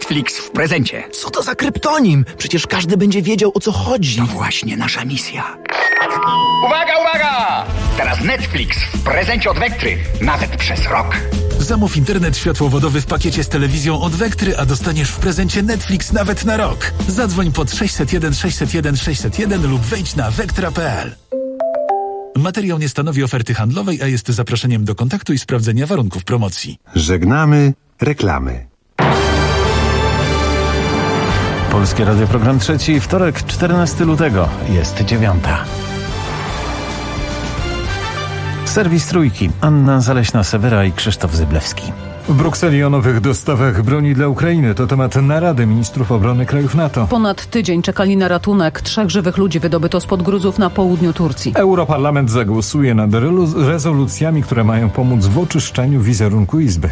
Netflix w prezencie. Co to za kryptonim? Przecież każdy będzie wiedział, o co chodzi. To właśnie nasza misja. Uwaga, uwaga! Teraz Netflix w prezencie od Vectry, nawet przez rok. Zamów internet światłowodowy w pakiecie z telewizją od Vectry, a dostaniesz w prezencie Netflix nawet na rok. Zadzwoń pod 601 601 601 lub wejdź na vectra.pl. Materiał nie stanowi oferty handlowej, a jest zaproszeniem do kontaktu i sprawdzenia warunków promocji. Żegnamy reklamy. Polskie Radio, program trzeci, wtorek, 14 lutego, jest 9. Serwis Trójki, Anna Zaleśna-Sewera i Krzysztof Zyblewski. W Brukseli o nowych dostawach broni dla Ukrainy to temat narady ministrów obrony krajów NATO. Ponad tydzień czekali na ratunek. 3 żywych ludzi wydobyto spod gruzów na południu Turcji. Europarlament zagłosuje nad rezolucjami, które mają pomóc w oczyszczeniu wizerunku Izby.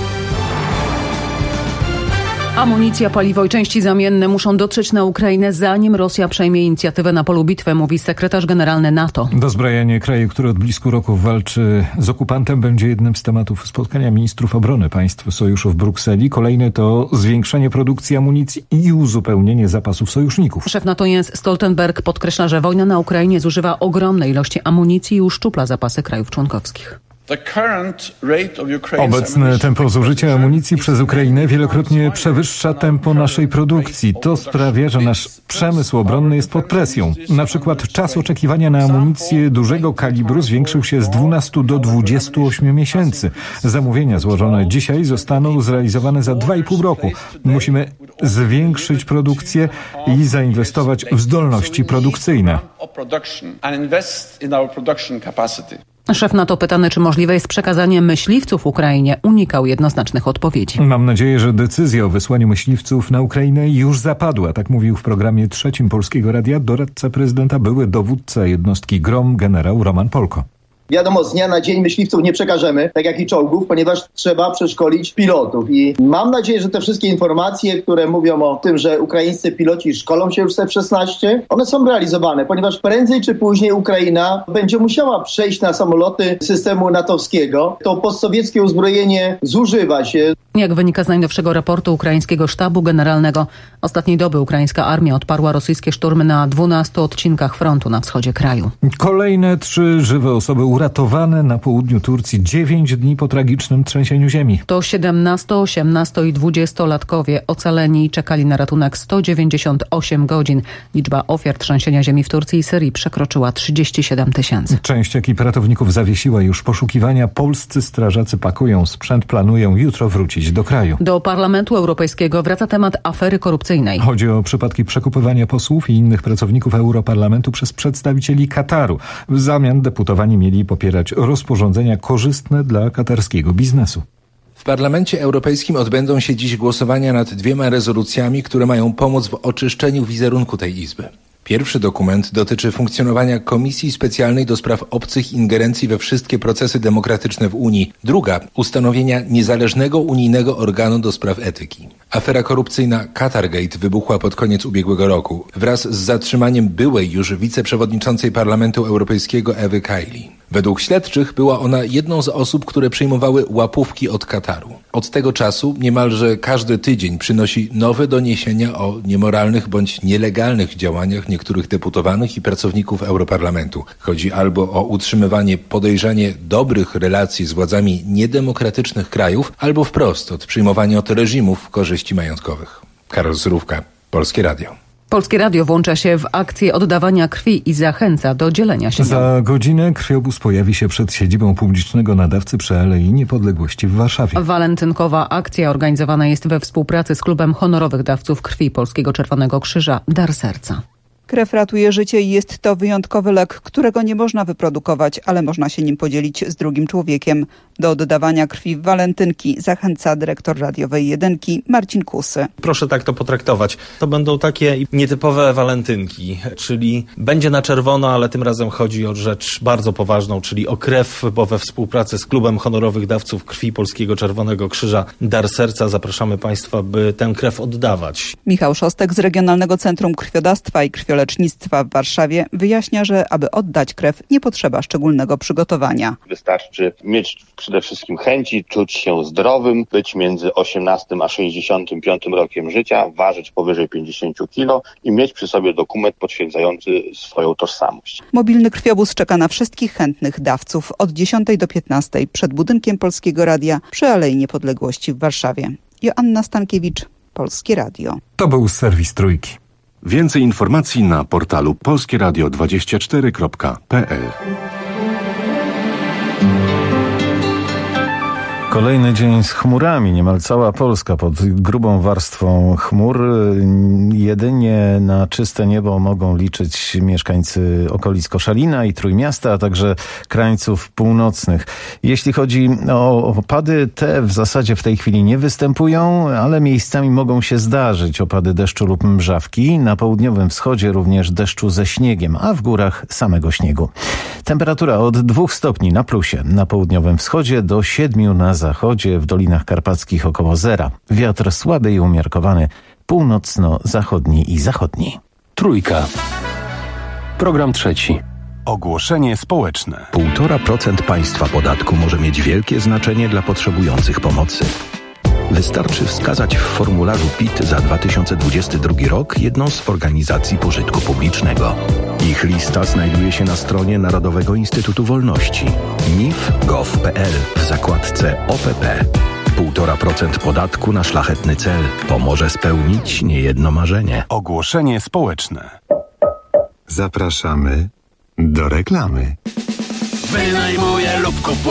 Amunicja, paliwo i części zamienne muszą dotrzeć na Ukrainę, zanim Rosja przejmie inicjatywę na polu bitwy, mówi sekretarz generalny NATO. Dozbrajanie kraju, który od blisku roku walczy z okupantem, będzie jednym z tematów spotkania ministrów obrony państw sojuszu w Brukseli. Kolejny to zwiększenie produkcji amunicji i uzupełnienie zapasów sojuszników. Szef NATO Jens Stoltenberg podkreśla, że wojna na Ukrainie zużywa ogromne ilości amunicji i uszczupla zapasy krajów członkowskich. Obecne tempo zużycia amunicji przez Ukrainę wielokrotnie przewyższa tempo naszej produkcji. To sprawia, że nasz przemysł obronny jest pod presją. Na przykład czas oczekiwania na amunicję dużego kalibru zwiększył się z 12 do 28 miesięcy. Zamówienia złożone dzisiaj zostaną zrealizowane za 2,5 roku. Musimy zwiększyć produkcję i zainwestować w zdolności produkcyjne. Szef NATO pytany, czy możliwe jest przekazanie myśliwców Ukrainie, unikał jednoznacznych odpowiedzi. Mam nadzieję, że decyzja o wysłaniu myśliwców na Ukrainę już zapadła. Tak mówił w programie trzecim Polskiego Radia doradca prezydenta, były dowódca jednostki GROM, generał Roman Polko. Wiadomo, z dnia na dzień myśliwców nie przekażemy, tak jak i czołgów, ponieważ trzeba przeszkolić pilotów. I mam nadzieję, że te wszystkie informacje, które mówią o tym, że ukraińscy piloci szkolą się już z F-16, one są realizowane, ponieważ prędzej czy później Ukraina będzie musiała przejść na samoloty systemu natowskiego. To postsowieckie uzbrojenie zużywa się. Jak wynika z najnowszego raportu ukraińskiego sztabu generalnego, ostatniej doby ukraińska armia odparła rosyjskie szturmy na 12 odcinkach frontu na wschodzie kraju. Kolejne 3 żywe osoby uratowane na południu Turcji 9 dni po tragicznym trzęsieniu ziemi. To 17, 18 i 20-latkowie ocaleni czekali na ratunek 198 godzin. Liczba ofiar trzęsienia ziemi w Turcji i Syrii przekroczyła 37 000. Część ekip ratowników zawiesiła już poszukiwania. Polscy strażacy pakują sprzęt, planują jutro wrócić do kraju. Do Parlamentu Europejskiego wraca temat afery korupcyjnej. Chodzi o przypadki przekupywania posłów i innych pracowników Europarlamentu przez przedstawicieli Kataru. W zamian deputowani mieli popierać rozporządzenia korzystne dla katarskiego biznesu. W Parlamencie Europejskim odbędą się dziś głosowania nad 2 rezolucjami, które mają pomóc w oczyszczeniu wizerunku tej Izby. Pierwszy dokument dotyczy funkcjonowania Komisji Specjalnej do spraw obcych ingerencji we wszystkie procesy demokratyczne w Unii. Druga, ustanowienia niezależnego unijnego organu do spraw etyki. Afera korupcyjna Qatargate wybuchła pod koniec ubiegłego roku, wraz z zatrzymaniem byłej już wiceprzewodniczącej Parlamentu Europejskiego Ewy Kaili. Według śledczych była ona jedną z osób, które przyjmowały łapówki od Kataru. Od tego czasu niemalże każdy tydzień przynosi nowe doniesienia o niemoralnych bądź nielegalnych działaniach niektórych deputowanych i pracowników Europarlamentu. Chodzi albo o utrzymywanie podejrzanie dobrych relacji z władzami niedemokratycznych krajów, albo wprost od przyjmowania od reżimów korzyści majątkowych. Karol Surówka, Polskie Radio. Polskie Radio włącza się w akcję oddawania krwi i zachęca do dzielenia się nią. Za godzinę krwiobóz pojawi się przed siedzibą publicznego nadawcy przy Alei Niepodległości w Warszawie. Walentynkowa akcja organizowana jest we współpracy z Klubem Honorowych Dawców Krwi Polskiego Czerwonego Krzyża Dar Serca. Krew ratuje życie i jest to wyjątkowy lek, którego nie można wyprodukować, ale można się nim podzielić z drugim człowiekiem. Do oddawania krwi w walentynki zachęca dyrektor radiowej Jedynki Marcin Kusy. Proszę tak to potraktować. To będą takie nietypowe walentynki, czyli będzie na czerwono, ale tym razem chodzi o rzecz bardzo poważną, czyli o krew, bo we współpracy z Klubem Honorowych Dawców Krwi Polskiego Czerwonego Krzyża Dar Serca zapraszamy Państwa, by tę krew oddawać. Michał Szostek z Regionalnego Centrum Krwiodawstwa i Krwioleczenia Lecznictwa w Warszawie wyjaśnia, że aby oddać krew nie potrzeba szczególnego przygotowania. Wystarczy mieć przede wszystkim chęci, czuć się zdrowym, być między 18 a 65 rokiem życia, ważyć powyżej 50 kg i mieć przy sobie dokument potwierdzający swoją tożsamość. Mobilny krwiobóz czeka na wszystkich chętnych dawców od 10 do 15 przed budynkiem Polskiego Radia przy Alei Niepodległości w Warszawie. Joanna Stankiewicz, Polskie Radio. To był serwis Trójki. Więcej informacji na portalu polskieradio24.pl. Kolejny dzień z chmurami. Niemal cała Polska pod grubą warstwą chmur. Jedynie na czyste niebo mogą liczyć mieszkańcy okolic Koszalina i Trójmiasta, a także krańców północnych. Jeśli chodzi o opady, te w zasadzie w tej chwili nie występują, ale miejscami mogą się zdarzyć opady deszczu lub mrzawki. Na południowym wschodzie również deszczu ze śniegiem, a w górach samego śniegu. Temperatura od 2 stopni na plusie na południowym wschodzie do 7 na zachodzie, w Dolinach Karpackich około 0. Wiatr słaby i umiarkowany, północno-zachodni i zachodni. Trójka. Program trzeci. Ogłoszenie społeczne. 1,5% państwa podatku może mieć wielkie znaczenie dla potrzebujących pomocy. Wystarczy wskazać w formularzu PIT za 2022 rok jedną z organizacji pożytku publicznego. Ich lista znajduje się na stronie Narodowego Instytutu Wolności mif.gov.pl w zakładce OPP. 1,5% podatku na szlachetny cel pomoże spełnić niejedno marzenie. Ogłoszenie społeczne. Zapraszamy do reklamy. Wynajmuję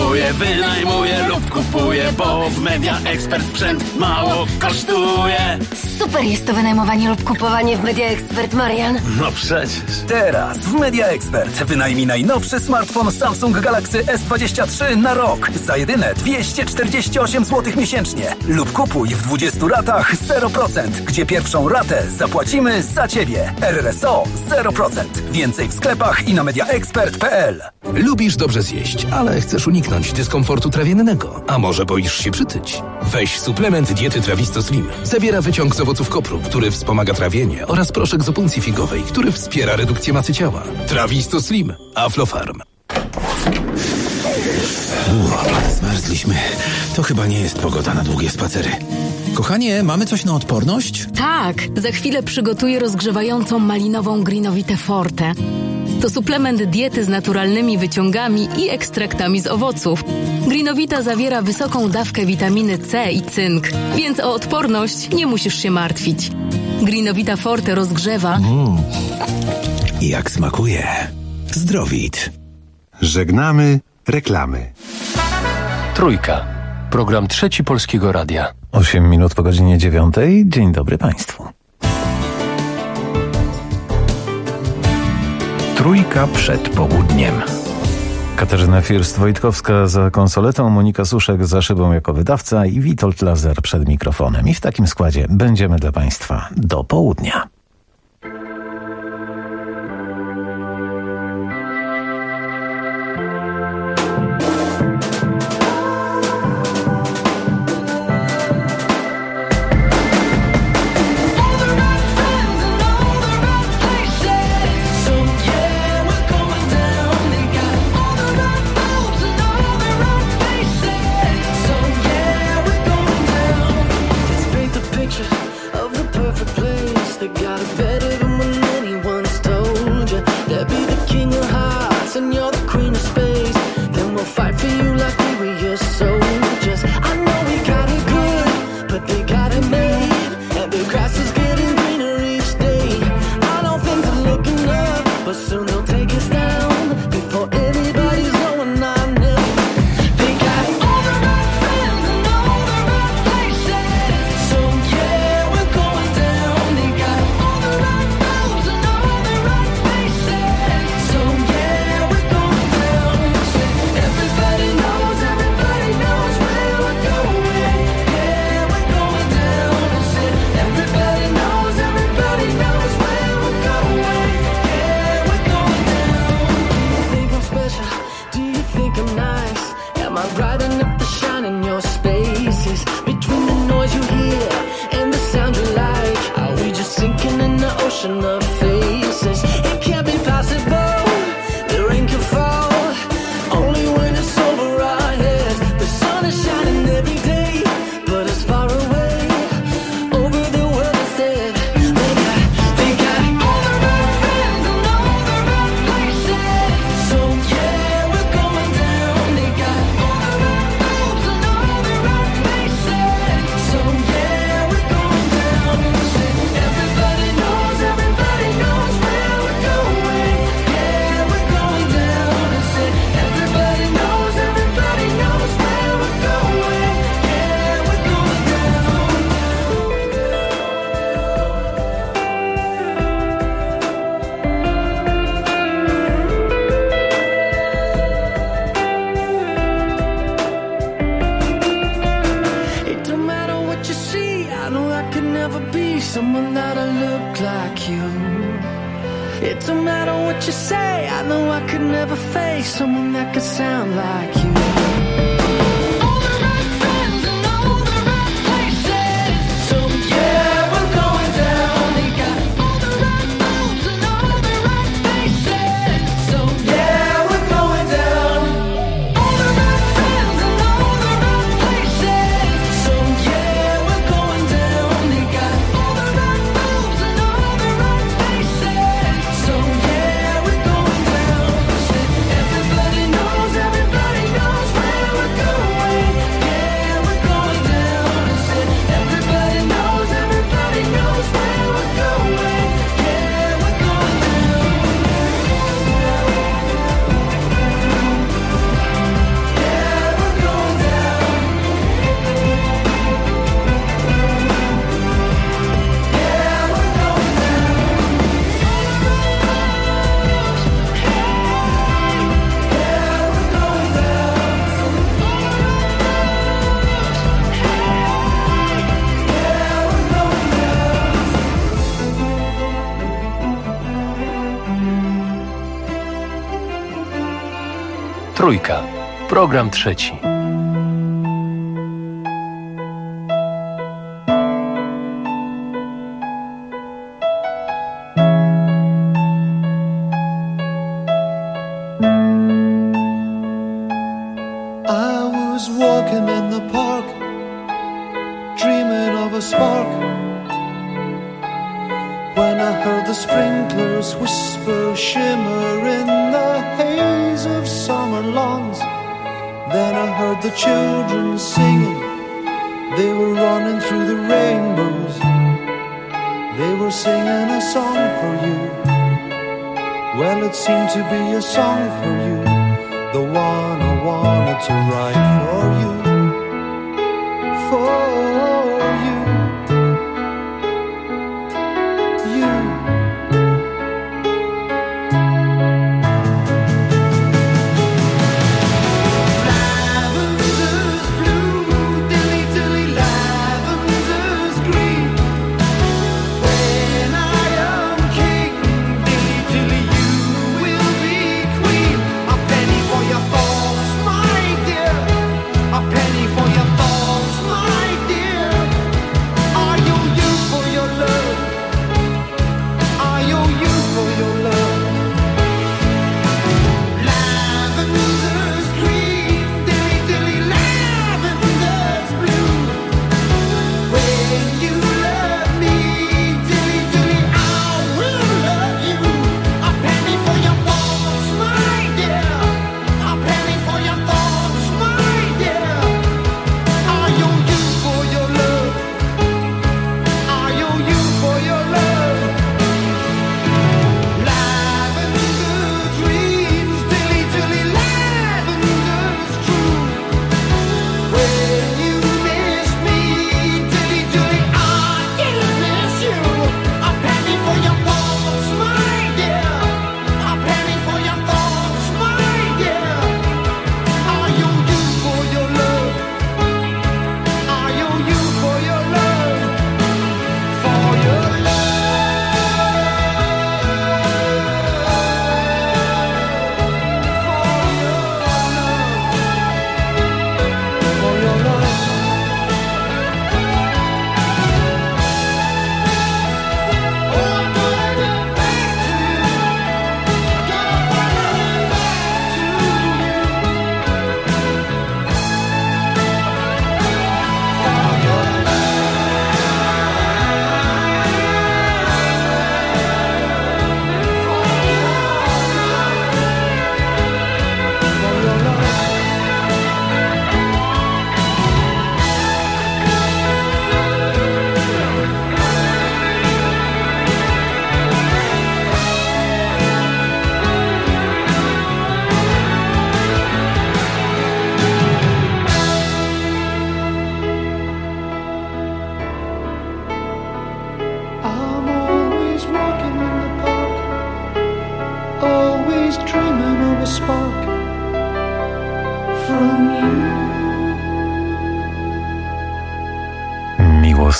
lub kupuję, bo w Media Expert sprzęt mało kosztuje. Super jest to wynajmowanie lub kupowanie w Media Expert, Marian. No przecież. Teraz w Media Expert wynajmij najnowszy smartfon Samsung Galaxy S23 na rok za jedyne 248 zł miesięcznie. Lub kupuj w 20 ratach 0%, gdzie pierwszą ratę zapłacimy za Ciebie. RRSO 0%. Więcej w sklepach i na mediaexpert.pl. Lubisz dobrze zjeść, ale chcesz uniknąć dyskomfortu trawiennego. A może boisz się przytyć? Weź suplement diety Trawisto Slim. Zawiera wyciąg z owoców kopru, który wspomaga trawienie, oraz proszek z opuncji figowej, który wspiera redukcję masy ciała. Trawisto Slim. Aflofarm. Zmarzliśmy. To chyba nie jest pogoda na długie spacery. Kochanie, mamy coś na odporność? Tak, za chwilę przygotuję rozgrzewającą malinową Greenowitę Forte. To suplement diety z naturalnymi wyciągami i ekstraktami z owoców. Greenowita zawiera wysoką dawkę witaminy C i cynk, więc o odporność nie musisz się martwić. Greenowita Forte rozgrzewa. Jak smakuje. Zdrowit. Żegnamy reklamy. Trójka. Program trzeci Polskiego Radia. 8 minut po godzinie 9. Dzień dobry Państwu. Trójka przed południem. Katarzyna First-Wojtkowska za konsoletą, Monika Suszek za szybą jako wydawca i Witold Lazer przed mikrofonem. I w takim składzie będziemy dla Państwa do południa. Of faces be someone that'll look like you. It don't matter what you say, I know I could never face someone that could sound like you. Trójka. Program trzeci.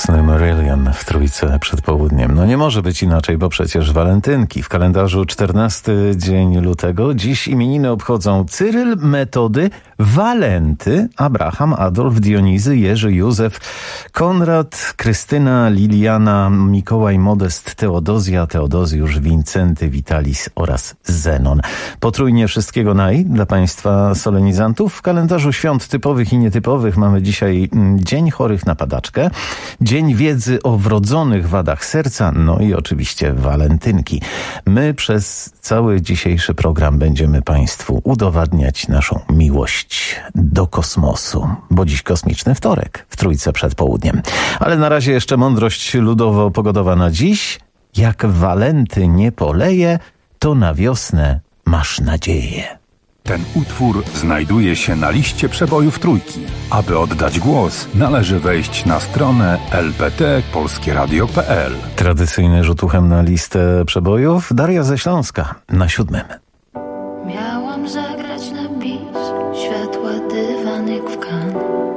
Mocny Marillion w trójce przed południem. No nie może być inaczej, bo przecież walentynki. W kalendarzu 14 dzień lutego. Dziś imieniny obchodzą Cyryl, Metody, Walenty, Abraham, Adolf, Dionizy, Jerzy, Józef, Konrad, Krystyna, Liliana, Mikołaj, Modest, Teodozja, Teodozjusz, Wincenty, Witalis oraz Zenon. Potrójnie wszystkiego dla Państwa solenizantów. W kalendarzu świąt typowych i nietypowych mamy dzisiaj Dzień Chorych na Padaczkę, Dzień Wiedzy o wrodzonych wadach serca, no i oczywiście walentynki. My przez cały dzisiejszy program będziemy Państwu udowadniać naszą miłość do kosmosu, bo dziś kosmiczny wtorek w trójce przed południem. Ale na razie jeszcze mądrość ludowo-pogodowa na dziś. Jak walenty nie poleje, to na wiosnę masz nadzieję. Ten utwór znajduje się na liście przebojów trójki. Aby oddać głos, należy wejść na stronę lpt.polskieradio.pl. Tradycyjny rzut uchem na listę przebojów. Daria ze Śląska na 7. Miałam zagrać na bis, światła dywanek w kan.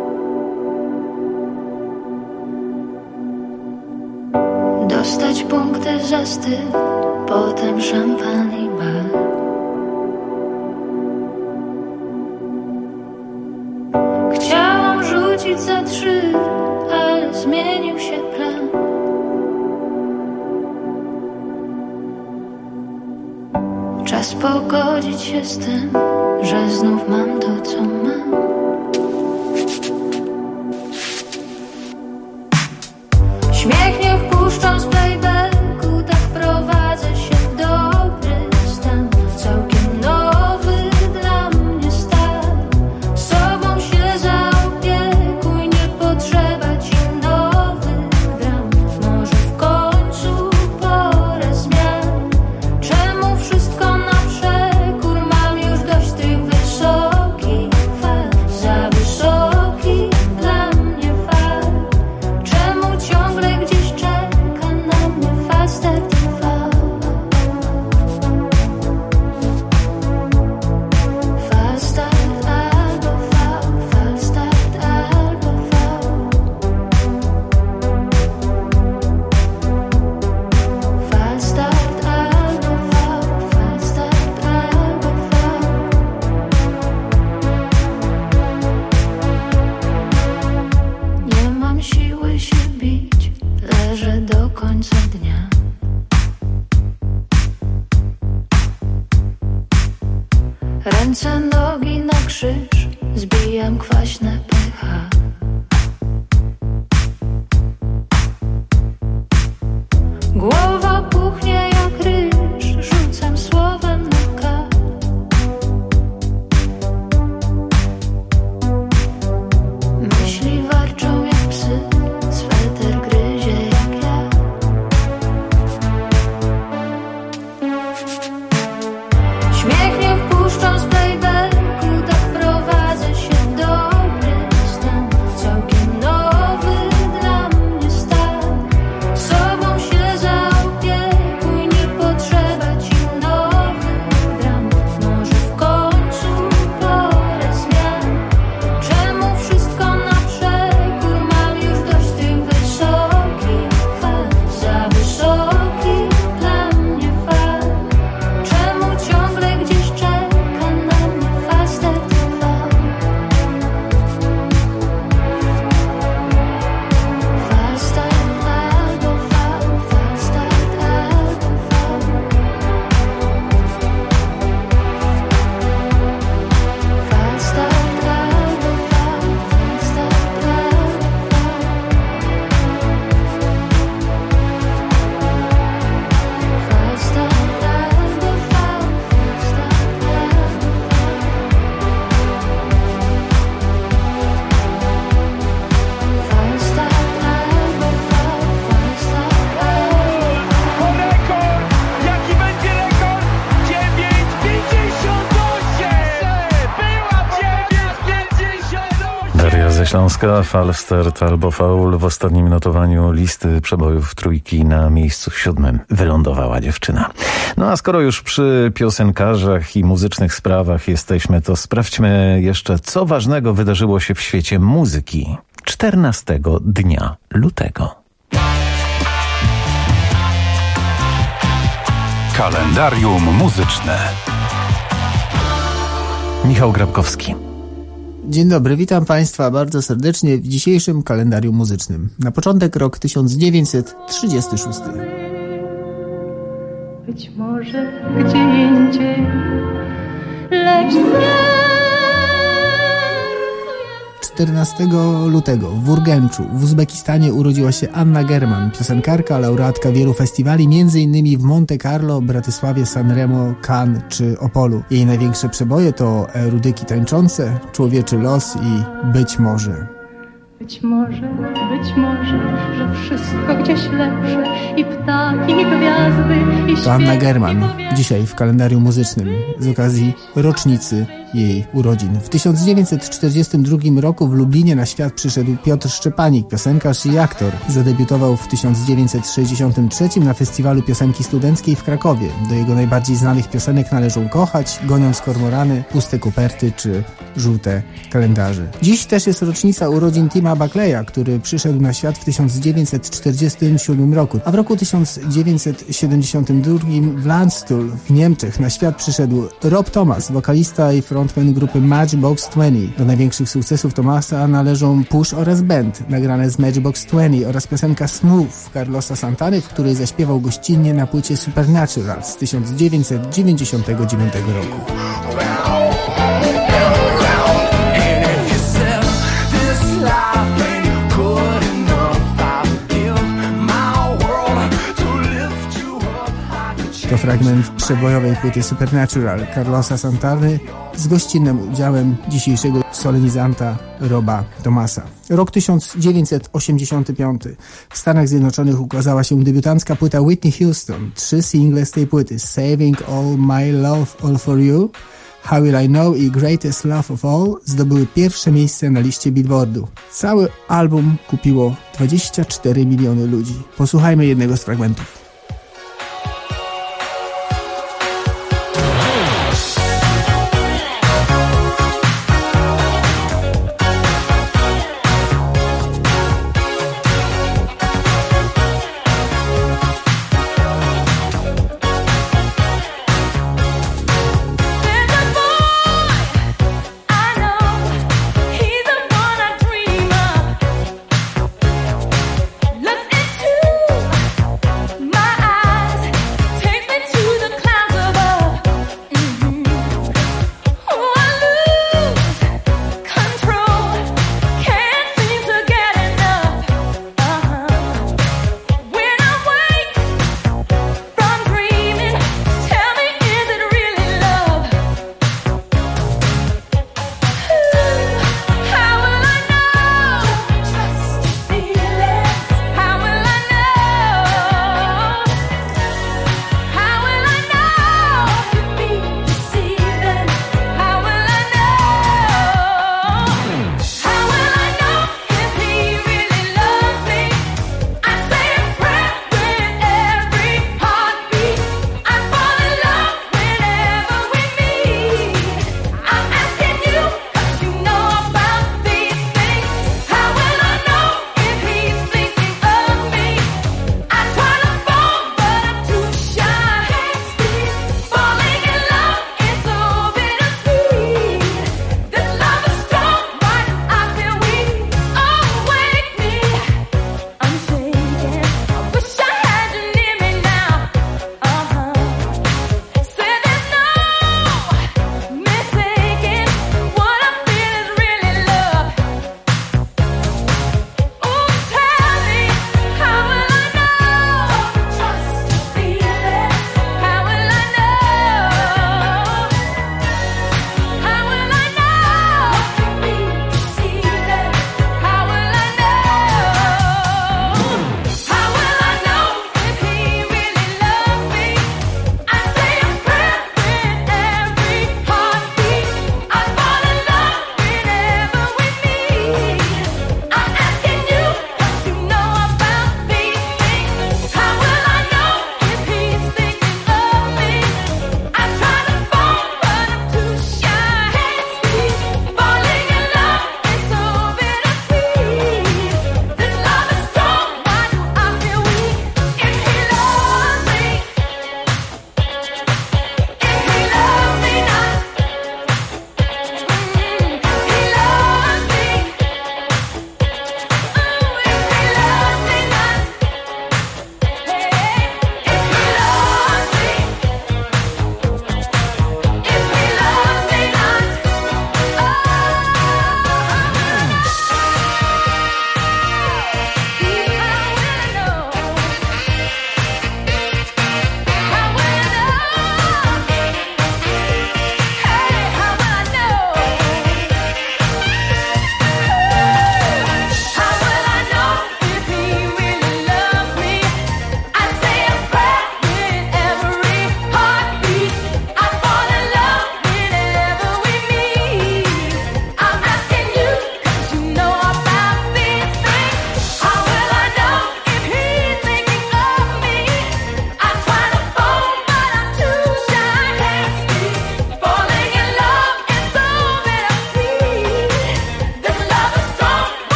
Dostać punkty za styl, potem szampan i bar. Chciałam rzucić za 3, ale zmienił się plan. Czas pogodzić się z tym, że znów mam to, co mam. Śmiech niech puszczą z playbacku, tak wprowadzę się w dobry stan. Całkiem nowy dla mnie stan. Sobą się zaopiekuj, nie potrzeba ci nowych dram. Może w końcu pora zmian. Czemu wszystko na przekór? Mam już dość tych wysokich fal. Za wysoki dla mnie fal. Czemu ciągle gdzieś czeka na mnie fast start TV? Fast start albo V, fast start albo V. Fast start albo V, fast start albo V. Nie mam siły się bić, leżę do końca dnia. Ręce, nogi na krzyż, zbijam kwaśne pH. Głowa puchnie jak ryż, rzucam słowem na K. Myśli warczą jak psy, sweter gryzie jak ja. Śmiech niech puszczą z playbacku, tak wprowadzę się w dobry stan. Całkiem nowy dla mnie stan. Sobą się zaopiekuj, nie potrzeba ci nowych dram. Może w końcu pora zmian. Czemu wszystko na przekór? Mam już dość tych wysokich fal. Za wysoki dla mnie fal. Czemu ciągle gdzieś czeka na mnie fast start TV? Fast start albo V, fast start albo V. Fast start albo V, fast start albo V. Fast start albo V, fast start albo V. Fast start albo V, fast start albo V. Rekord! Jaki będzie rekord? 9,58! Była 9,58! Daria ze Śląska, Falstart albo faul. W ostatnim notowaniu listy przebojów trójki na miejscu 7 wylądowała dziewczyna. No a skoro już przy piosenkarzach i muzycznych sprawach jesteśmy, to sprawdźmy jeszcze, co ważnego wydarzyło się w świecie muzyki. 14 dnia lutego. Kalendarium muzyczne. Michał Grabkowski. Dzień dobry, witam Państwa bardzo serdecznie w dzisiejszym kalendarium muzycznym. Na początek rok 1936. Być może gdzie indziej, lecz nie. 14 lutego w Urgenczu w Uzbekistanie urodziła się Anna German, piosenkarka, laureatka wielu festiwali, m.in. w Monte Carlo, Bratysławie, Sanremo, Cannes czy Opolu. Jej największe przeboje to Rudyki tańczące, Człowieczy los i Być może. Być może, że wszystko gdzieś lepsze i ptaki, i gwiazdy, i To Anna German, dzisiaj w kalendarium muzycznym, z okazji rocznicy jej urodzin. W 1942 roku w Lublinie na świat przyszedł Piotr Szczepanik, piosenkarz i aktor. Zadebiutował w 1963 na Festiwalu Piosenki Studenckiej w Krakowie. Do jego najbardziej znanych piosenek należą Kochać, Goniąc kormorany, Puste koperty czy Żółte kalendarze. Dziś też jest rocznica urodzin Tima Buckleya, który przyszedł na świat w 1947 roku, a w roku 1972 w Landstuhl w Niemczech na świat przyszedł Rob Thomas, wokalista i frontman grupy Matchbox 20. Do największych sukcesów Thomasa należą Push oraz Band, nagrane z Matchbox 20 oraz piosenka Smooth Carlosa Santany, w której zaśpiewał gościnnie na płycie Supernatural z 1999 roku. To fragment przebojowej płyty Supernatural Carlosa Santany z gościnnym udziałem dzisiejszego solenizanta Roba Thomasa. Rok 1985. W Stanach Zjednoczonych ukazała się debiutancka płyta Whitney Houston. 3 single z tej płyty: Saving All My Love All For You, How Will I Know i Greatest Love of All zdobyły pierwsze miejsce na liście Billboardu. Cały album kupiło 24 miliony ludzi. Posłuchajmy jednego z fragmentów. My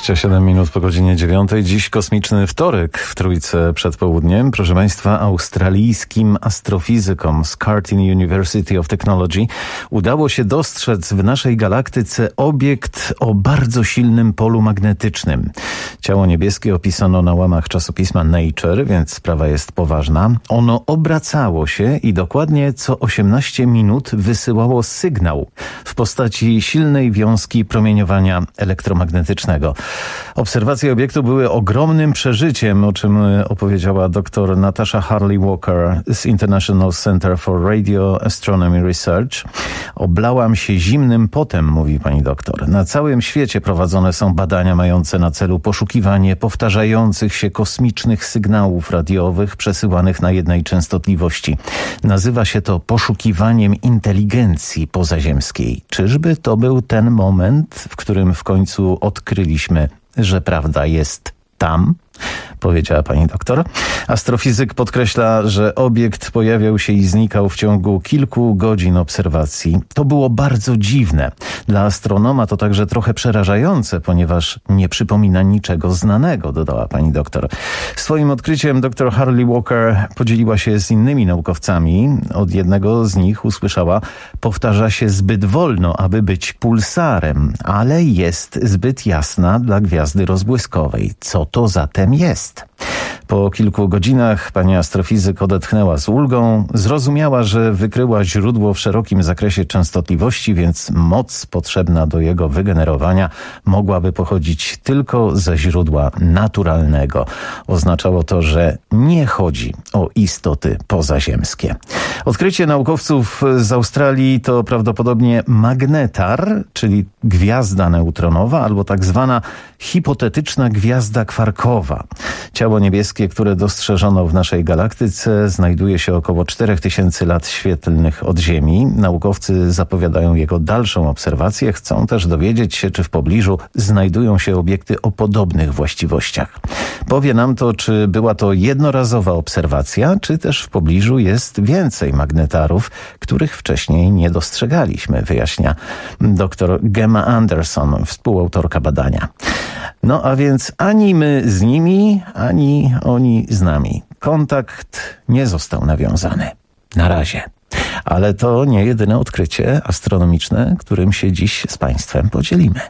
27 minut po godzinie 9. Dziś kosmiczny wtorek w Trójce przed południem. Proszę Państwa, australijskim astrofizykom z Curtin University of Technology udało się dostrzec w naszej galaktyce obiekt o bardzo silnym polu magnetycznym. Ciało niebieskie opisano na łamach czasopisma Nature, więc sprawa jest poważna. Ono obracało się i dokładnie co 18 minut wysyłało sygnał w postaci silnej wiązki promieniowania elektromagnetycznego. Obserwacje obiektu były ogromnym przeżyciem, o czym opowiedziała dr Natasha Harley-Walker z International Center for Radio Astronomy Research. Oblałam się zimnym potem, mówi pani doktor. Na całym świecie prowadzone są badania mające na celu poszukiwanie powtarzających się kosmicznych sygnałów radiowych przesyłanych na jednej częstotliwości. Nazywa się to poszukiwaniem inteligencji pozaziemskiej. Czyżby to był ten moment, w którym w końcu odkryliśmy, że prawda jest tam? Powiedziała pani doktor. Astrofizyk podkreśla, że obiekt pojawiał się i znikał w ciągu kilku godzin obserwacji. To było bardzo dziwne. Dla astronoma to także trochę przerażające, ponieważ nie przypomina niczego znanego, dodała pani doktor. Swoim odkryciem dr Harley Walker podzieliła się z innymi naukowcami. Od jednego z nich usłyszała: powtarza się zbyt wolno, aby być pulsarem, ale jest zbyt jasna dla gwiazdy rozbłyskowej. Co to zatem jest? Po kilku godzinach pani astrofizyk odetchnęła z ulgą. Zrozumiała, że wykryła źródło w szerokim zakresie częstotliwości, więc moc potrzebna do jego wygenerowania mogłaby pochodzić tylko ze źródła naturalnego. Oznaczało to, że nie chodzi o istoty pozaziemskie. Odkrycie naukowców z Australii to prawdopodobnie magnetar, czyli gwiazda neutronowa, albo tak zwana hipotetyczna gwiazda kwarkowa. Ciało niebieskie, które dostrzeżono w naszej galaktyce, znajduje się około 4000 lat świetlnych od Ziemi. Naukowcy zapowiadają jego dalszą obserwację. Chcą też dowiedzieć się, czy w pobliżu znajdują się obiekty o podobnych właściwościach. Powie nam to, czy była to jednorazowa obserwacja, czy też w pobliżu jest więcej magnetarów, których wcześniej nie dostrzegaliśmy, wyjaśnia dr Gemma Anderson, współautorka badania. No a więc ani my z nimi, ani oni z nami. Kontakt nie został nawiązany. Na razie. Ale to nie jedyne odkrycie astronomiczne, którym się dziś z Państwem podzielimy.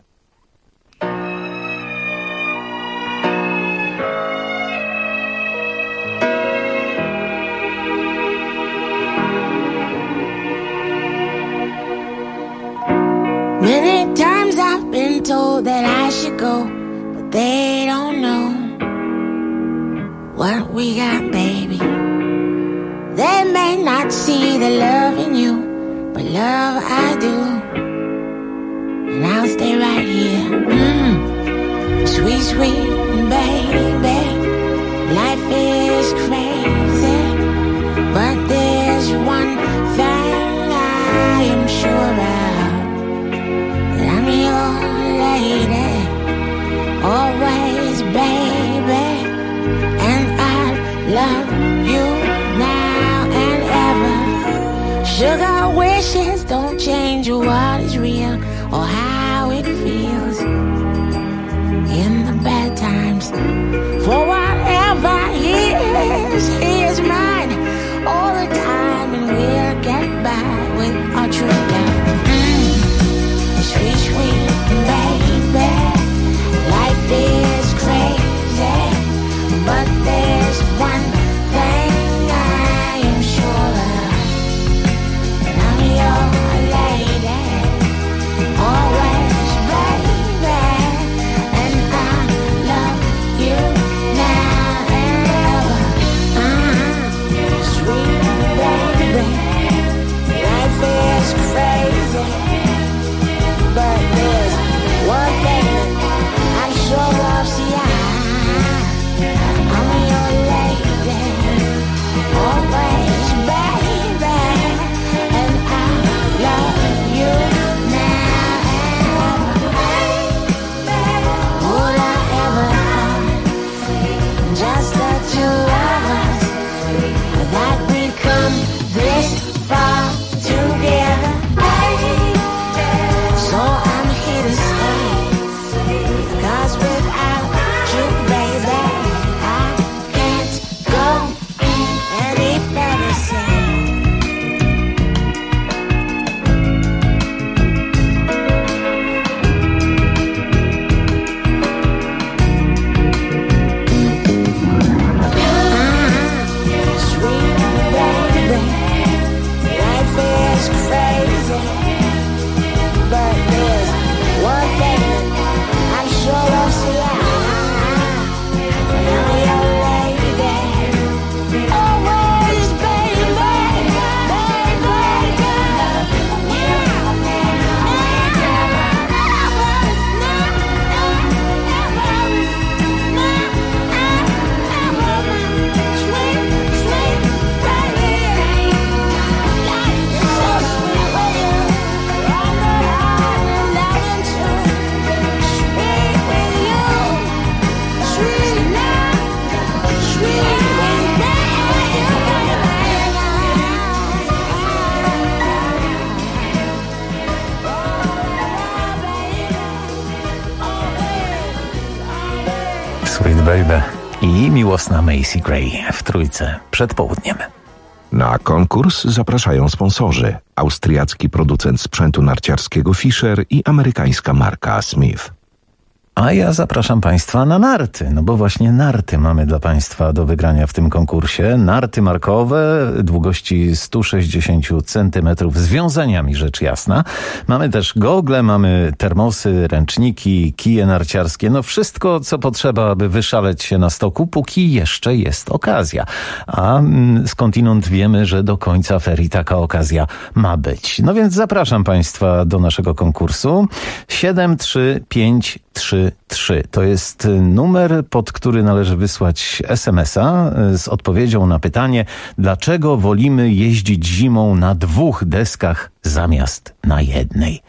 Many times I've been told that I should go, but they don't know what we got, baby. They may not see the love in you, but love I do. And I'll stay right here. Sweet, sweet baby. Life is crazy, but there's one thing I am sure of. That I'm your lady, always, baby. And I love you now and ever. Sugar wishes don't change what is real or how it feels in the bad times. i miłosna Macy Gray w trójce przed południem. Na konkurs zapraszają sponsorzy: austriacki producent sprzętu narciarskiego Fischer i amerykańska marka Smith. A ja zapraszam Państwa na narty, no bo właśnie narty mamy dla Państwa do wygrania w tym konkursie. Narty markowe, długości 160 cm z wiązaniami, rzecz jasna. Mamy też gogle, mamy termosy, ręczniki, kije narciarskie. No wszystko, co potrzeba, aby wyszaleć się na stoku, póki jeszcze jest okazja. A skądinąd wiemy, że do końca ferii taka okazja ma być. No więc zapraszam Państwa do naszego konkursu. 73533. To jest numer, pod który należy wysłać SMS-a z odpowiedzią na pytanie, dlaczego wolimy jeździć zimą na 2 deskach zamiast na jednej.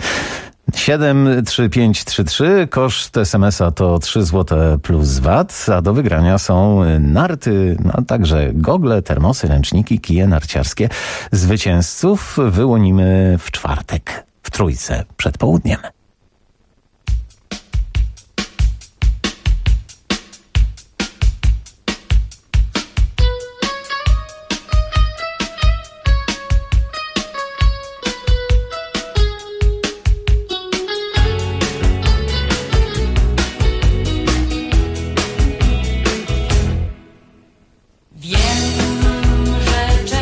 73533, koszt SMS-a to 3 zł plus VAT, a do wygrania są narty, a także gogle, termosy, ręczniki, kije narciarskie. Zwycięzców wyłonimy w czwartek w trójce przed południem.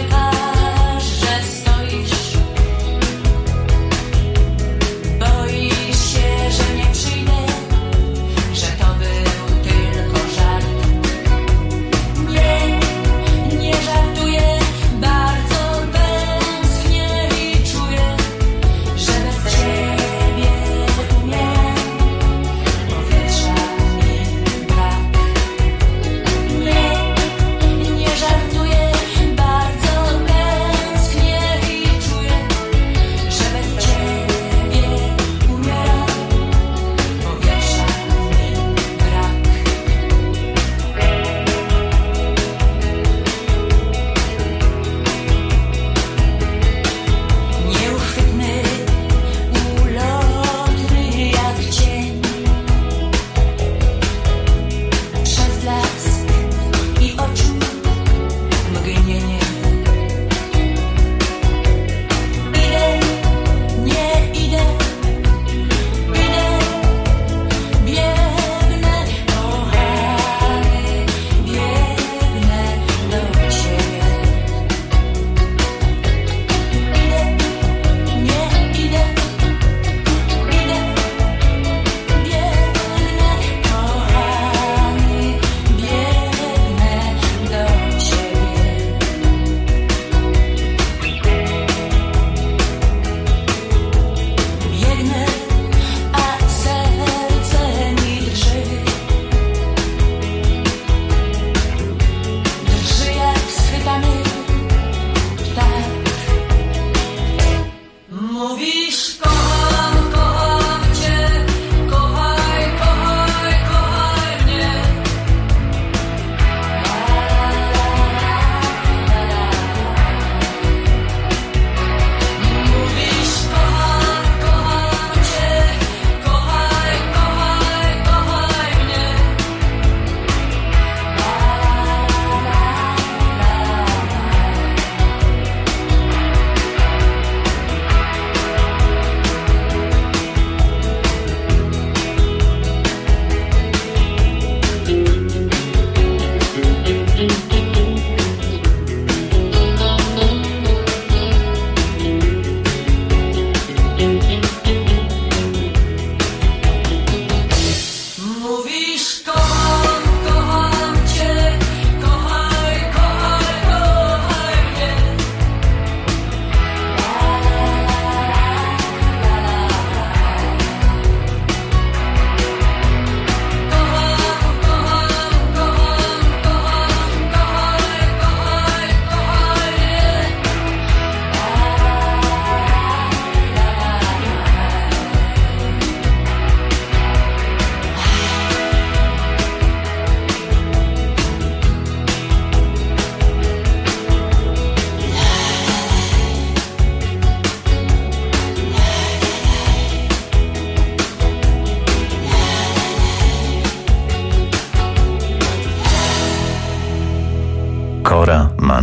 Boisz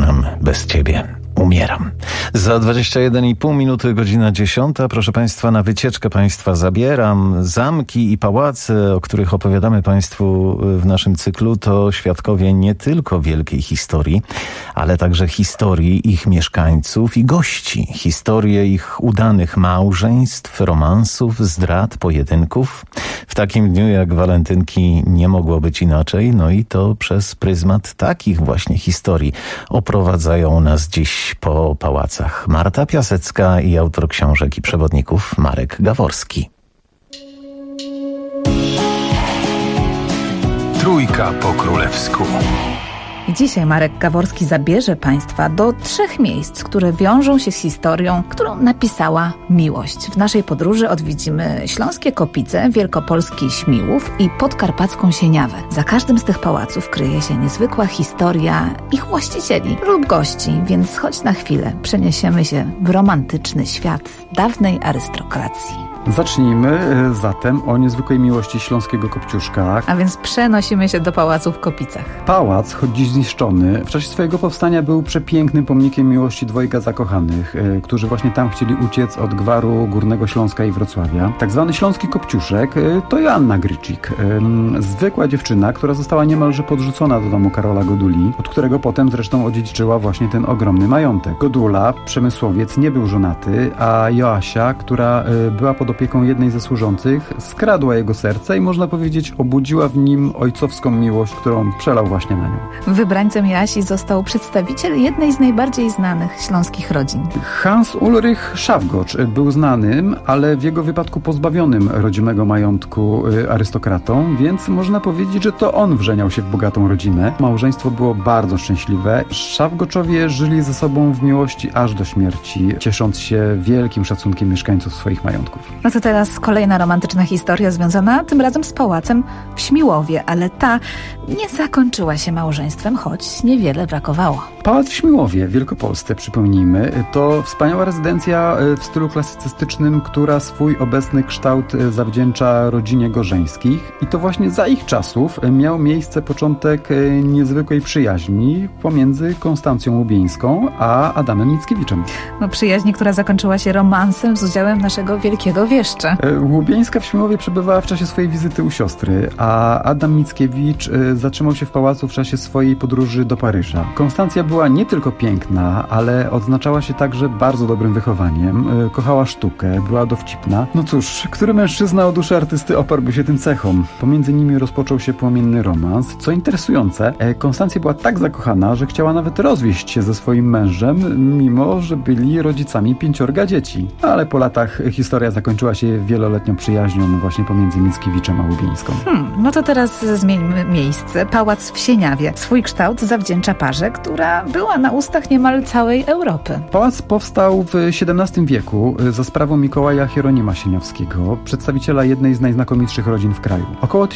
wykonam bez ciebie. Umieram. Za 21,5 minuty, godzina 10. Proszę Państwa, na wycieczkę Państwa zabieram. Zamki i pałace, o których opowiadamy Państwu w naszym cyklu, to świadkowie nie tylko wielkiej historii, ale także historii ich mieszkańców i gości. Historie ich udanych małżeństw, romansów, zdrad, pojedynków. W takim dniu jak walentynki nie mogło być inaczej, no i to przez pryzmat takich właśnie historii oprowadzają nas dziś po pałacach Marta Piasecka i autor książek i przewodników Marek Gaworski. Trójka po królewsku. Dzisiaj Marek Gaworski zabierze Państwa do 3 miejsc, które wiążą się z historią, którą napisała miłość. W naszej podróży odwiedzimy Śląskie Kopice, Wielkopolski Śmiłów i Podkarpacką Sieniawę. Za każdym z tych pałaców kryje się niezwykła historia ich właścicieli lub gości, więc choć na chwilę przeniesiemy się w romantyczny świat dawnej arystokracji. Zacznijmy zatem o niezwykłej miłości śląskiego Kopciuszka. A więc przenosimy się do pałacu w Kopicach. Pałac, choć dziś zniszczony, w czasie swojego powstania był przepięknym pomnikiem miłości dwojga zakochanych, którzy właśnie tam chcieli uciec od gwaru Górnego Śląska i Wrocławia. Tak zwany śląski Kopciuszek to Joanna Gryczik, zwykła dziewczyna, która została niemalże podrzucona do domu Karola Goduli, od którego potem zresztą odziedziczyła właśnie ten ogromny majątek. Godula, przemysłowiec, nie był żonaty, a Joasia, która była pod opieką jednej ze służących, skradła jego serce i można powiedzieć obudziła w nim ojcowską miłość, którą przelał właśnie na nią. Wybrańcem Joasi został przedstawiciel jednej z najbardziej znanych śląskich rodzin. Hans Ulrich Szafgocz był znanym, ale w jego wypadku pozbawionym rodzimego majątku arystokratą, więc można powiedzieć, że to on wrzeniał się w bogatą rodzinę. Małżeństwo było bardzo szczęśliwe. Szafgoczowie żyli ze sobą w miłości aż do śmierci, ciesząc się wielkim szacunkiem mieszkańców swoich majątków. No to teraz kolejna romantyczna historia związana tym razem z pałacem w Śmiłowie, ale ta nie zakończyła się małżeństwem, choć niewiele brakowało. Pałac w Śmiłowie w Wielkopolsce, przypomnijmy, to wspaniała rezydencja w stylu klasycystycznym, która swój obecny kształt zawdzięcza rodzinie Gorzeńskich i to właśnie za ich czasów miał miejsce początek niezwykłej przyjaźni pomiędzy Konstancją Łubieńską a Adamem Mickiewiczem. No, przyjaźni, która zakończyła się romansem z udziałem naszego wielkiego wieszcza. Łubieńska w Śmiłowie przebywała w czasie swojej wizyty u siostry, a Adam Mickiewicz zatrzymał się w pałacu w czasie swojej podróży do Paryża. Konstancja była nie tylko piękna, ale odznaczała się także bardzo dobrym wychowaniem, kochała sztukę, była dowcipna. No cóż, który mężczyzna o duszy artysty oparłby się tym cechom? Pomiędzy nimi rozpoczął się płomienny romans. Co interesujące, Konstancja była tak zakochana, że chciała nawet rozwieść się ze swoim mężem, mimo że byli rodzicami 5 dzieci. Ale po latach historia zakończyła się wieloletnią przyjaźnią właśnie pomiędzy Mickiewiczem a Łubieńską. No to teraz zmieńmy miejsce. Pałac w Sieniawie. Swój kształt zawdzięcza parze, która była na ustach niemal całej Europy. Pałac powstał w XVII wieku za sprawą Mikołaja Hieronima Sieniawskiego, przedstawiciela jednej z najznakomitszych rodzin w kraju. Około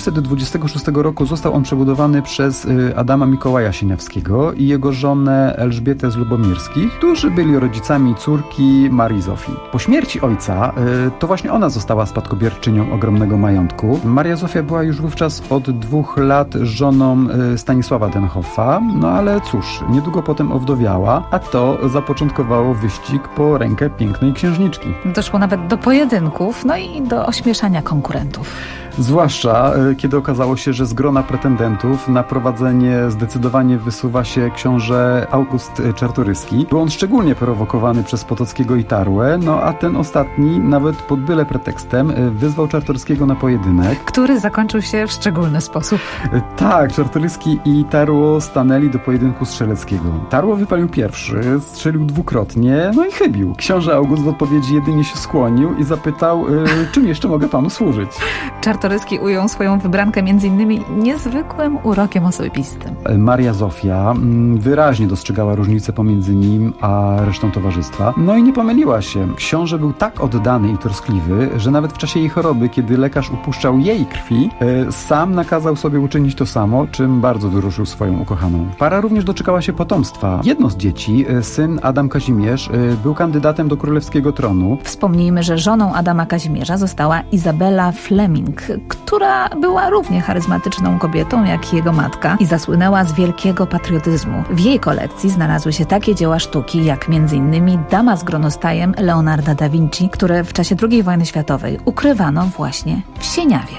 1726 roku został on przebudowany przez Adama Mikołaja Sieniawskiego i jego żonę Elżbietę z Lubomirskich, którzy byli rodzicami córki Marii Zofii. Po śmierci ojca to właśnie ona została spadkobierczynią ogromnego majątku. Maria Zofia była już wówczas od 2 lat żoną Stanisława Denhoffa, no ale cóż, niedługo potem owdowiała, a to zapoczątkowało wyścig po rękę pięknej księżniczki. Doszło nawet do pojedynków, no i do ośmieszania konkurentów. Zwłaszcza kiedy okazało się, że z grona pretendentów na prowadzenie zdecydowanie wysuwa się książę August Czartoryski. Był on szczególnie prowokowany przez Potockiego i Tarłę, no a ten ostatni nawet pod byle pretekstem wyzwał Czartoryskiego na pojedynek. Który zakończył się w szczególny sposób. Tak, Czartoryski i Tarło stanęli do pojedynku strzeleckiego. Tarło wypalił pierwszy, strzelił 2-krotnie, no i chybił. Książę August w odpowiedzi jedynie się skłonił i zapytał, czym jeszcze mogę panu służyć. Czartoryski ujął swoją wybrankę m.in. niezwykłym urokiem osobistym. Maria Zofia wyraźnie dostrzegała różnicę pomiędzy nim a resztą towarzystwa. No i nie pomyliła się. Książę był tak oddany i troskliwy, że nawet w czasie jej choroby, kiedy lekarz upuszczał jej krwi, sam nakazał sobie uczynić to samo, czym bardzo wyruszył swoją ukochaną. Para również doczekała się potomstwa. Jedno z dzieci, syn Adam Kazimierz, był kandydatem do królewskiego tronu. Wspomnijmy, że żoną Adama Kazimierza została Izabela Fleming, która była równie charyzmatyczną kobietą jak jego matka i zasłynęła z wielkiego patriotyzmu. W jej kolekcji znalazły się takie dzieła sztuki jak m.in. Dama z gronostajem Leonarda da Vinci, które w czasie II wojny światowej ukrywano właśnie w Sieniawie.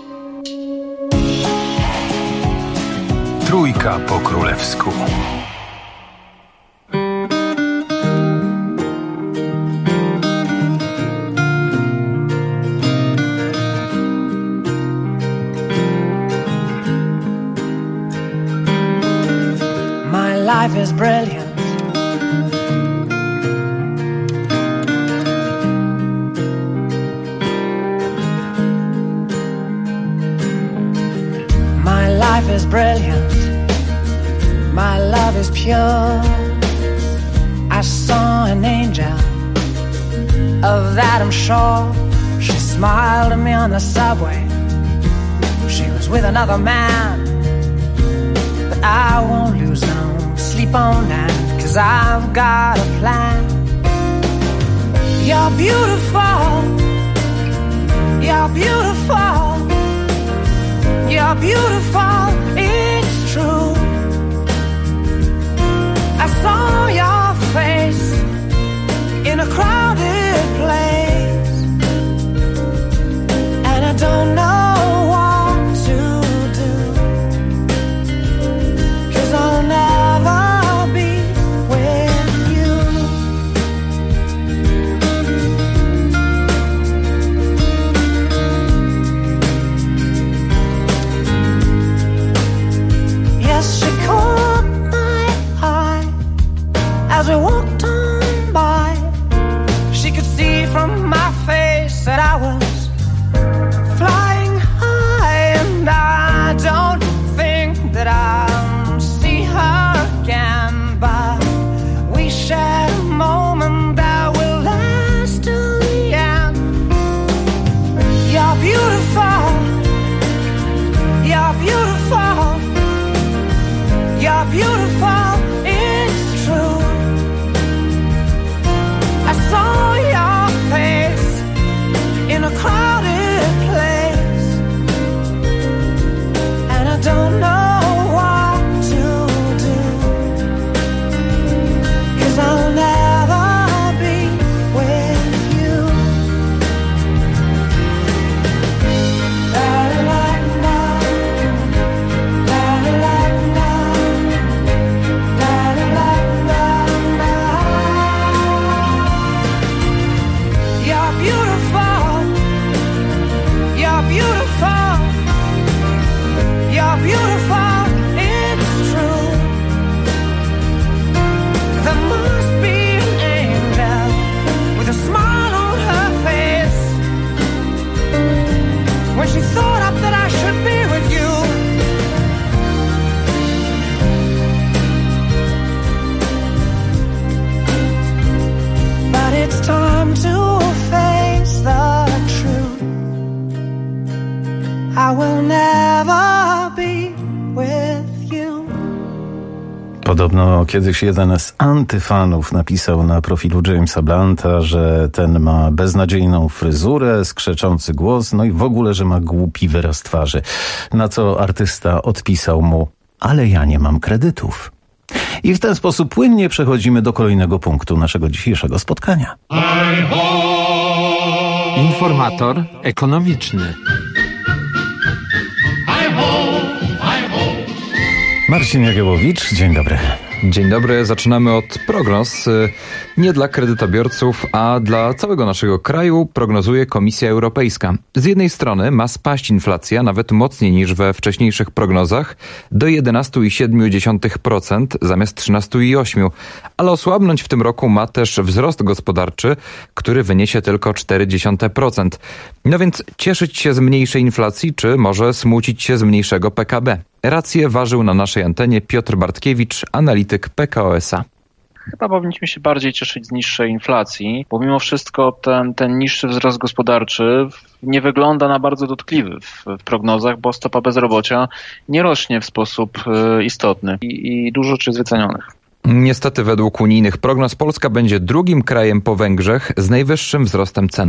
Trójka po królewsku. My life is brilliant. My life is brilliant. My love is pure. I saw an angel, of that I'm sure. She smiled at me on the subway. She was with another man, but I won't lose no sleep on that, 'cause I've got a plan. You're beautiful. You're beautiful. You're beautiful. It's true. I saw your face in a crowded place, and I don't know what to do, 'cause I'll never be with you. Yes, she caught my eye as we walked on by. She could see from my face that I was flying high, and I don't think that I'll see her again, but we shared a moment that will last till the end. You're beautiful. You're beautiful. You're beautiful. It's true. I saw your face in a crowded place, and I don't know what to do, 'cause I'll never be with you. La la la la, la la la la, la la la la la. You're beautiful. You're beautiful. You're beautiful. It's true. There must be an angel with a smile on her face when she thought up that I should be with you. But it's time to face the truth. I will never be with you. Podobno kiedyś jeden z antyfanów napisał na profilu Jamesa Blunta, że ten ma beznadziejną fryzurę, skrzeczący głos, no i w ogóle, że ma głupi wyraz twarzy. Na co artysta odpisał mu: ale ja nie mam kredytów. I w ten sposób płynnie przechodzimy do kolejnego punktu naszego dzisiejszego spotkania. Informator ekonomiczny. Marcin Jagiełowicz, dzień dobry. Dzień dobry, zaczynamy od prognoz. Nie dla kredytobiorców, a dla całego naszego kraju prognozuje Komisja Europejska. Z jednej strony ma spaść inflacja nawet mocniej niż we wcześniejszych prognozach do 11,7% zamiast 13,8%, ale osłabnąć w tym roku ma też wzrost gospodarczy, który wyniesie tylko 0,4%. No więc cieszyć się z mniejszej inflacji, czy może smucić się z mniejszego PKB? Rację ważył na naszej antenie Piotr Bartkiewicz, analityk PKO SA. Chyba powinniśmy się bardziej cieszyć z niższej inflacji, bo mimo wszystko ten niższy wzrost gospodarczy nie wygląda na bardzo dotkliwy w prognozach, bo stopa bezrobocia nie rośnie w sposób istotny i dużo rzeczy jest wycenionych. Niestety według unijnych prognoz Polska będzie drugim krajem po Węgrzech z najwyższym wzrostem cen.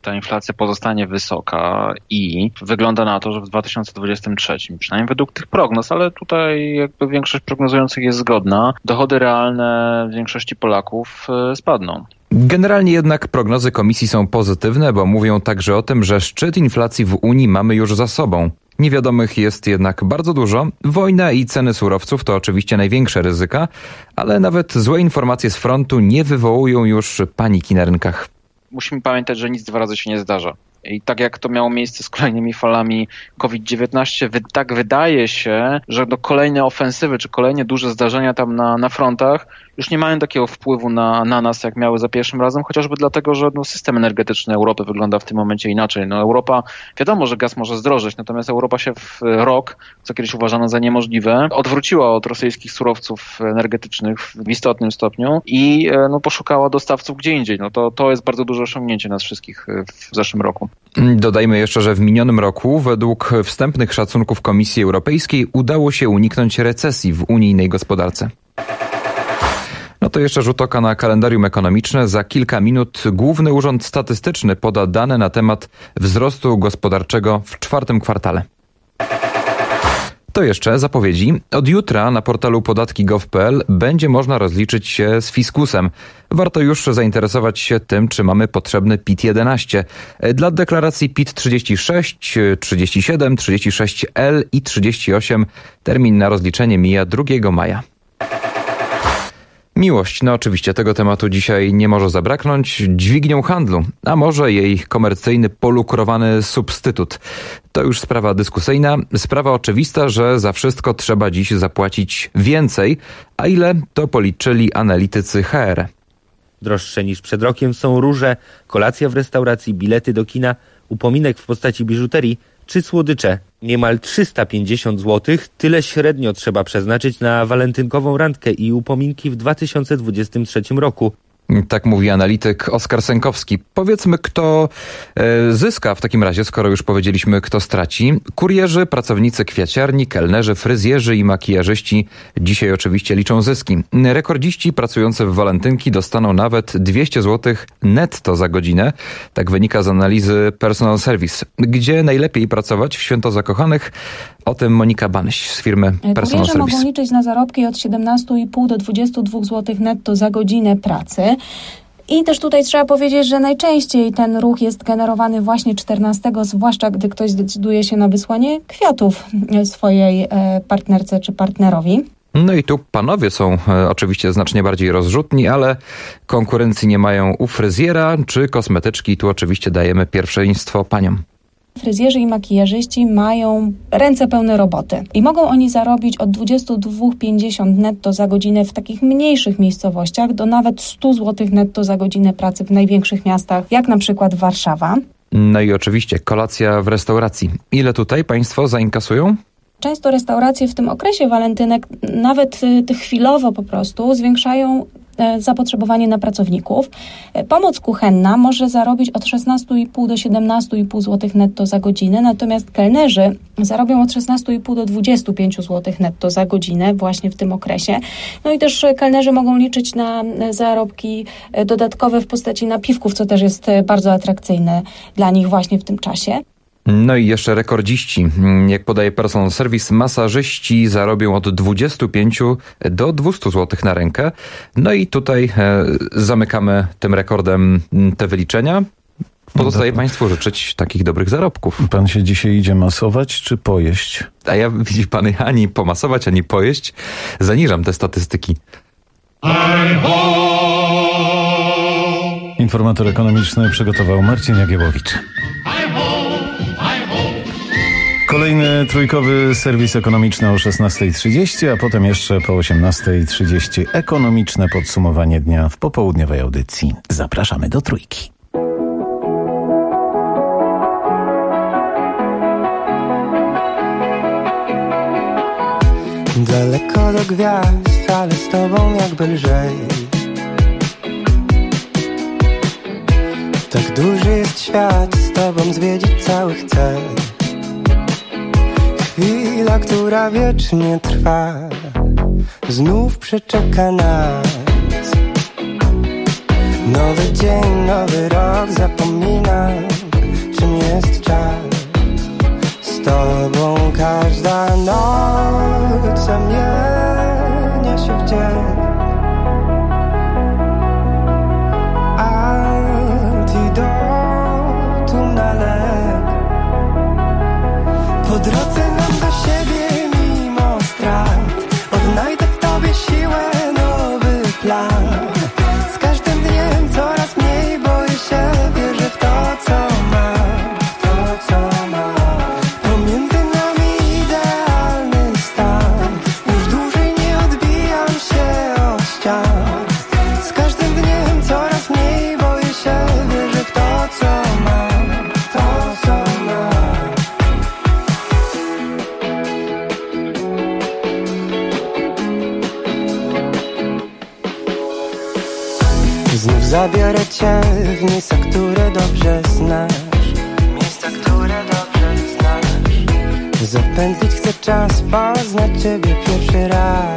ta inflacja pozostanie wysoka i wygląda na to, że w 2023, przynajmniej według tych prognoz, ale tutaj jakby większość prognozujących jest zgodna, dochody realne większości Polaków spadną. Generalnie jednak prognozy komisji są pozytywne, bo mówią także o tym, że szczyt inflacji w Unii mamy już za sobą. Niewiadomych jest jednak bardzo dużo. Wojna i ceny surowców to oczywiście największe ryzyka, ale nawet złe informacje z frontu nie wywołują już paniki na rynkach. Musimy pamiętać, że nic dwa razy się nie zdarza. I tak jak to miało miejsce z kolejnymi falami COVID-19, tak wydaje się, że do kolejne ofensywy czy kolejne duże zdarzenia tam na frontach już nie mają takiego wpływu na nas, jak miały za pierwszym razem, chociażby dlatego, że system energetyczny Europy wygląda w tym momencie inaczej. Europa, wiadomo, że gaz może zdrożeć, natomiast Europa się w rok, co kiedyś uważano za niemożliwe, odwróciła od rosyjskich surowców energetycznych w istotnym stopniu i poszukała dostawców gdzie indziej. To jest bardzo duże osiągnięcie nas wszystkich w zeszłym roku. Dodajmy jeszcze, że w minionym roku według wstępnych szacunków Komisji Europejskiej udało się uniknąć recesji w unijnej gospodarce. To jeszcze rzut oka na kalendarium ekonomiczne. Za kilka minut Główny Urząd Statystyczny poda dane na temat wzrostu gospodarczego w czwartym kwartale. To jeszcze zapowiedzi. Od jutra na portalu podatki.gov.pl będzie można rozliczyć się z fiskusem. Warto już zainteresować się tym, czy mamy potrzebny PIT-11. Dla deklaracji PIT-36, 37, 36L i 38 termin na rozliczenie mija 2 maja. Miłość, oczywiście tego tematu dzisiaj nie może zabraknąć. Dźwignią handlu, a może jej komercyjny polukrowany substytut. To już sprawa dyskusyjna. Sprawa oczywista, że za wszystko trzeba dziś zapłacić więcej. A ile, to policzyli analitycy HR. Droższe niż przed rokiem są róże, kolacja w restauracji, bilety do kina, upominek w postaci biżuterii czy słodycze. Niemal 350 zł, tyle średnio trzeba przeznaczyć na walentynkową randkę i upominki w 2023 roku. Tak mówi analityk Oskar Sękowski. Powiedzmy, kto zyska w takim razie, skoro już powiedzieliśmy, kto straci. Kurierzy, pracownicy kwiaciarni, kelnerzy, fryzjerzy i makijażyści dzisiaj oczywiście liczą zyski. Rekordziści pracujący w walentynki dostaną nawet 200 zł netto za godzinę. Tak wynika z analizy Personal Service. Gdzie najlepiej pracować w święto zakochanych? O tym Monika Banyś z firmy Personal Kurierze Service. mogą liczyć na zarobki od 17,5 do 22 zł netto za godzinę pracy. I też tutaj trzeba powiedzieć, że najczęściej ten ruch jest generowany właśnie 14, zwłaszcza gdy ktoś zdecyduje się na wysłanie kwiatów swojej partnerce czy partnerowi. No i tu panowie są oczywiście znacznie bardziej rozrzutni, ale konkurencji nie mają u fryzjera czy kosmetyczki. Tu oczywiście dajemy pierwszeństwo paniom. Fryzjerzy i makijażyści mają ręce pełne roboty i mogą oni zarobić od 22,50 netto za godzinę w takich mniejszych miejscowościach do nawet 100 zł netto za godzinę pracy w największych miastach, jak na przykład Warszawa. No i oczywiście kolacja w restauracji. Ile tutaj państwo zainkasują? Często restauracje w tym okresie walentynek nawet chwilowo po prostu zwiększają zapotrzebowanie na pracowników. Pomoc kuchenna może zarobić od 16,5 do 17,5 zł netto za godzinę, natomiast kelnerzy zarobią od 16,5 do 25 zł netto za godzinę właśnie w tym okresie. No i też kelnerzy mogą liczyć na zarobki dodatkowe w postaci napiwków, co też jest bardzo atrakcyjne dla nich właśnie w tym czasie. No i jeszcze rekordziści. Jak podaje Personal Service, masażyści zarobią od 25 do 200 zł na rękę. No i tutaj zamykamy tym rekordem te wyliczenia. Pozostaje Państwu życzyć takich dobrych zarobków. Pan się dzisiaj idzie masować czy pojeść? A ja, widzi pan, ani pomasować, ani pojeść. Zaniżam te statystyki. Informator ekonomiczny przygotował Marcin Jagiełowicz. Kolejny trójkowy serwis ekonomiczny o 16:30, a potem jeszcze po 18:30 ekonomiczne podsumowanie dnia w popołudniowej audycji. Zapraszamy do trójki. Daleko do gwiazd, ale z tobą jakby lżej. Tak duży jest świat, z tobą zwiedzić cały chcę. Chwila, która wiecznie trwa, znów przeczeka nas. Nowy dzień, nowy rok, zapominasz jest czas. Z tobą każda noc zamienia się w dzień. Antidotum na lek. Po drodze nam do siebie mimo strat. Odnajdę w tobie siłę, nowy plan. Z każdym dniem coraz mniej boję się, wierzę w to, co mam, w to, co mam. Pomiędzy nami idealny stan. Już dłużej nie odbijam się od ścian. Z każdym dniem coraz mniej boję się, wierzę w to, co mam, to, co mam. Znów zabiorę cię w miejsca, które dobrze znasz. Miejsca, które dobrze znasz. Zapętlić chcę czas, poznać ciebie pierwszy raz.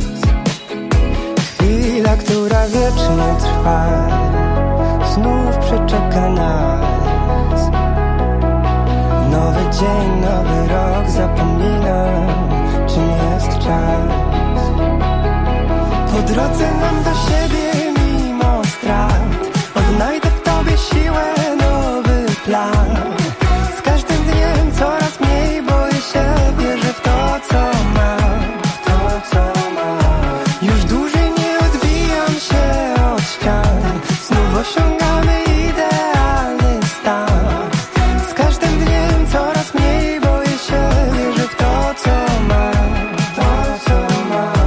Chwila, która wiecznie trwa, znów przeczeka nas. Nowy dzień, nowy rok, zapominam, czym jest czas. Po drodze nam do siebie mimo strat. Odnajdę w tobie siłę, nowy plan. Z każdym dniem coraz mniej boję się, wierzę w to, co mam, w to, co mam. Już dłużej nie odbijam się od ścian. Znów osiągamy idealny stan. Z każdym dniem coraz mniej boję się, wierzę w to, co mam, to, co mam.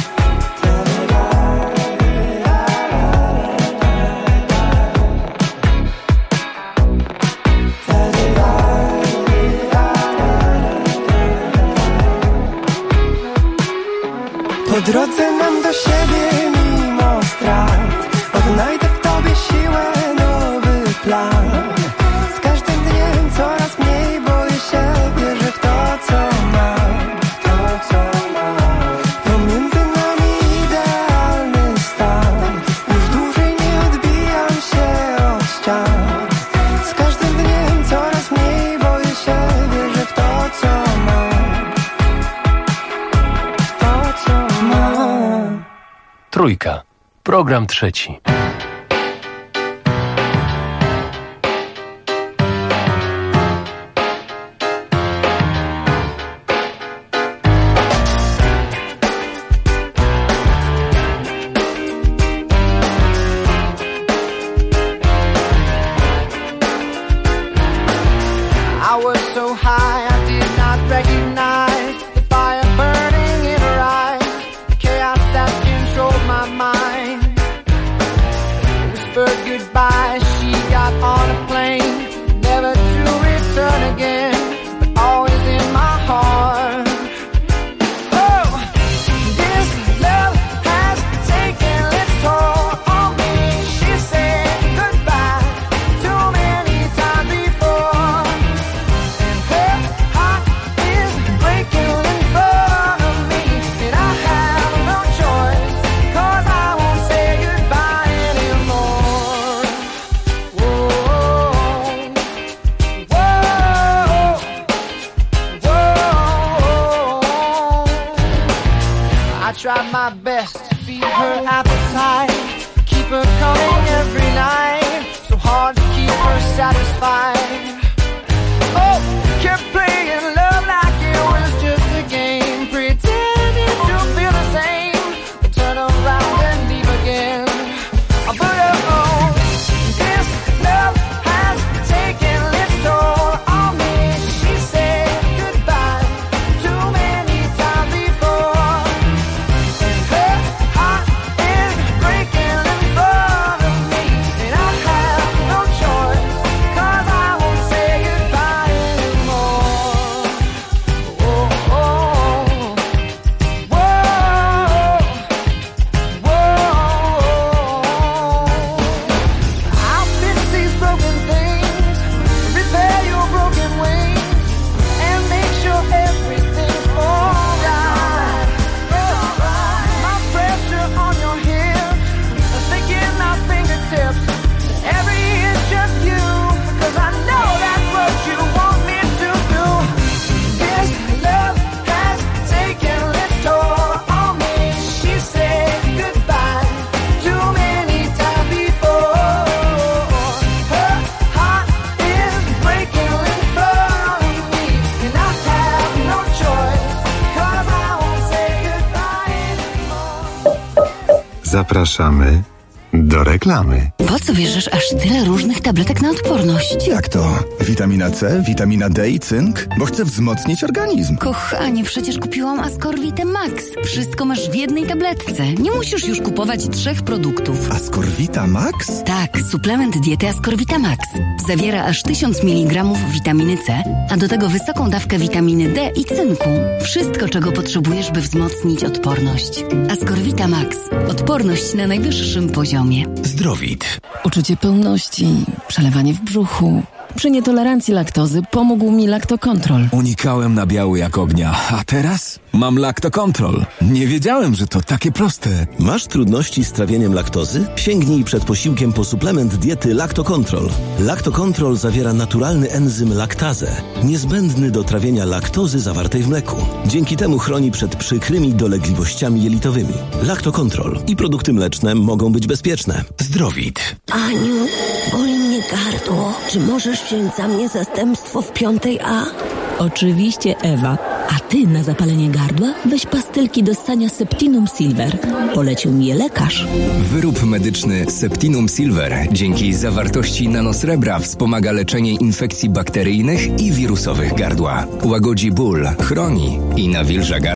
Po drodze nam do siebie mimo strat. Odnajdę w tobie siłę, nowy plan. Z każdym dniem coraz mniej boję się, wierzę w to, co mam, w to, co mam. Pomiędzy nami idealny stan. Już dłużej nie odbijam się od ścian. Z każdym dniem coraz mniej boję się, wierzę w to, co mam, to, co mam. Trójka. Program trzeci. I was so high I did not recognize the fire burning in her eyes, the chaos that controlled my mind. Whispered goodbye, she got on a plane, never to return again, but always in my heart. Oh, this love has taken its toll on me. She said goodbye too many times before. Her heart is breaking in front of me, and I have no choice, 'cause I won't say goodbye anymore. Whoa, whoa, whoa. I tried my best to feed her appetite, keep her coming every night, so hard to keep her satisfied. Oh, kept playing love like it was just a game, pretending to feel the same, but turn around and leave again. But oh, this love has taken its toll on me. She said goodbye too many times before, and her heart is breaking in front of me, and I have no choice, 'cause I Zapraszamy do reklamy. Po co bierzesz aż tyle różnych tabletek na odporność? Jak to? Witamina C, witamina D i cynk? Bo chcę wzmocnić organizm. Kochanie, przecież kupiłam Ascorvitę Max. Wszystko masz w jednej tabletce. Nie musisz już kupować 3 produktów. Ascorvita Max? Tak, suplement diety Ascorvita Max. Zawiera aż 1000 mg witaminy C, a do tego wysoką dawkę witaminy D i cynku. Wszystko, czego potrzebujesz, by wzmocnić odporność. Ascorvita Max. Odporność na najwyższym poziomie. Zdrowit. Uczucie pełności, przelewanie w brzuchu. Przy nietolerancji laktozy pomógł mi Lactocontrol. Unikałem nabiału jak ognia, a teraz mam Lactocontrol. Nie wiedziałem, że to takie proste. Masz trudności z trawieniem laktozy? Sięgnij przed posiłkiem po suplement diety Lactocontrol. Lactocontrol zawiera naturalny enzym laktazę, niezbędny do trawienia laktozy zawartej w mleku. Dzięki temu chroni przed przykrymi dolegliwościami jelitowymi. Lactocontrol i produkty mleczne mogą być bezpieczne. Zdrowit. Aniu, boli mnie gardło. Czy możesz wziąć za mnie zastępstwo w 5A? Oczywiście, Ewa. A ty na zapalenie gardła weź pastylki do ssania Septinum Silver. Polecił mi je lekarz. Wyrób medyczny Septinum Silver dzięki zawartości nanosrebra wspomaga leczenie infekcji bakteryjnych i wirusowych gardła. Łagodzi ból, chroni i nawilża gardło.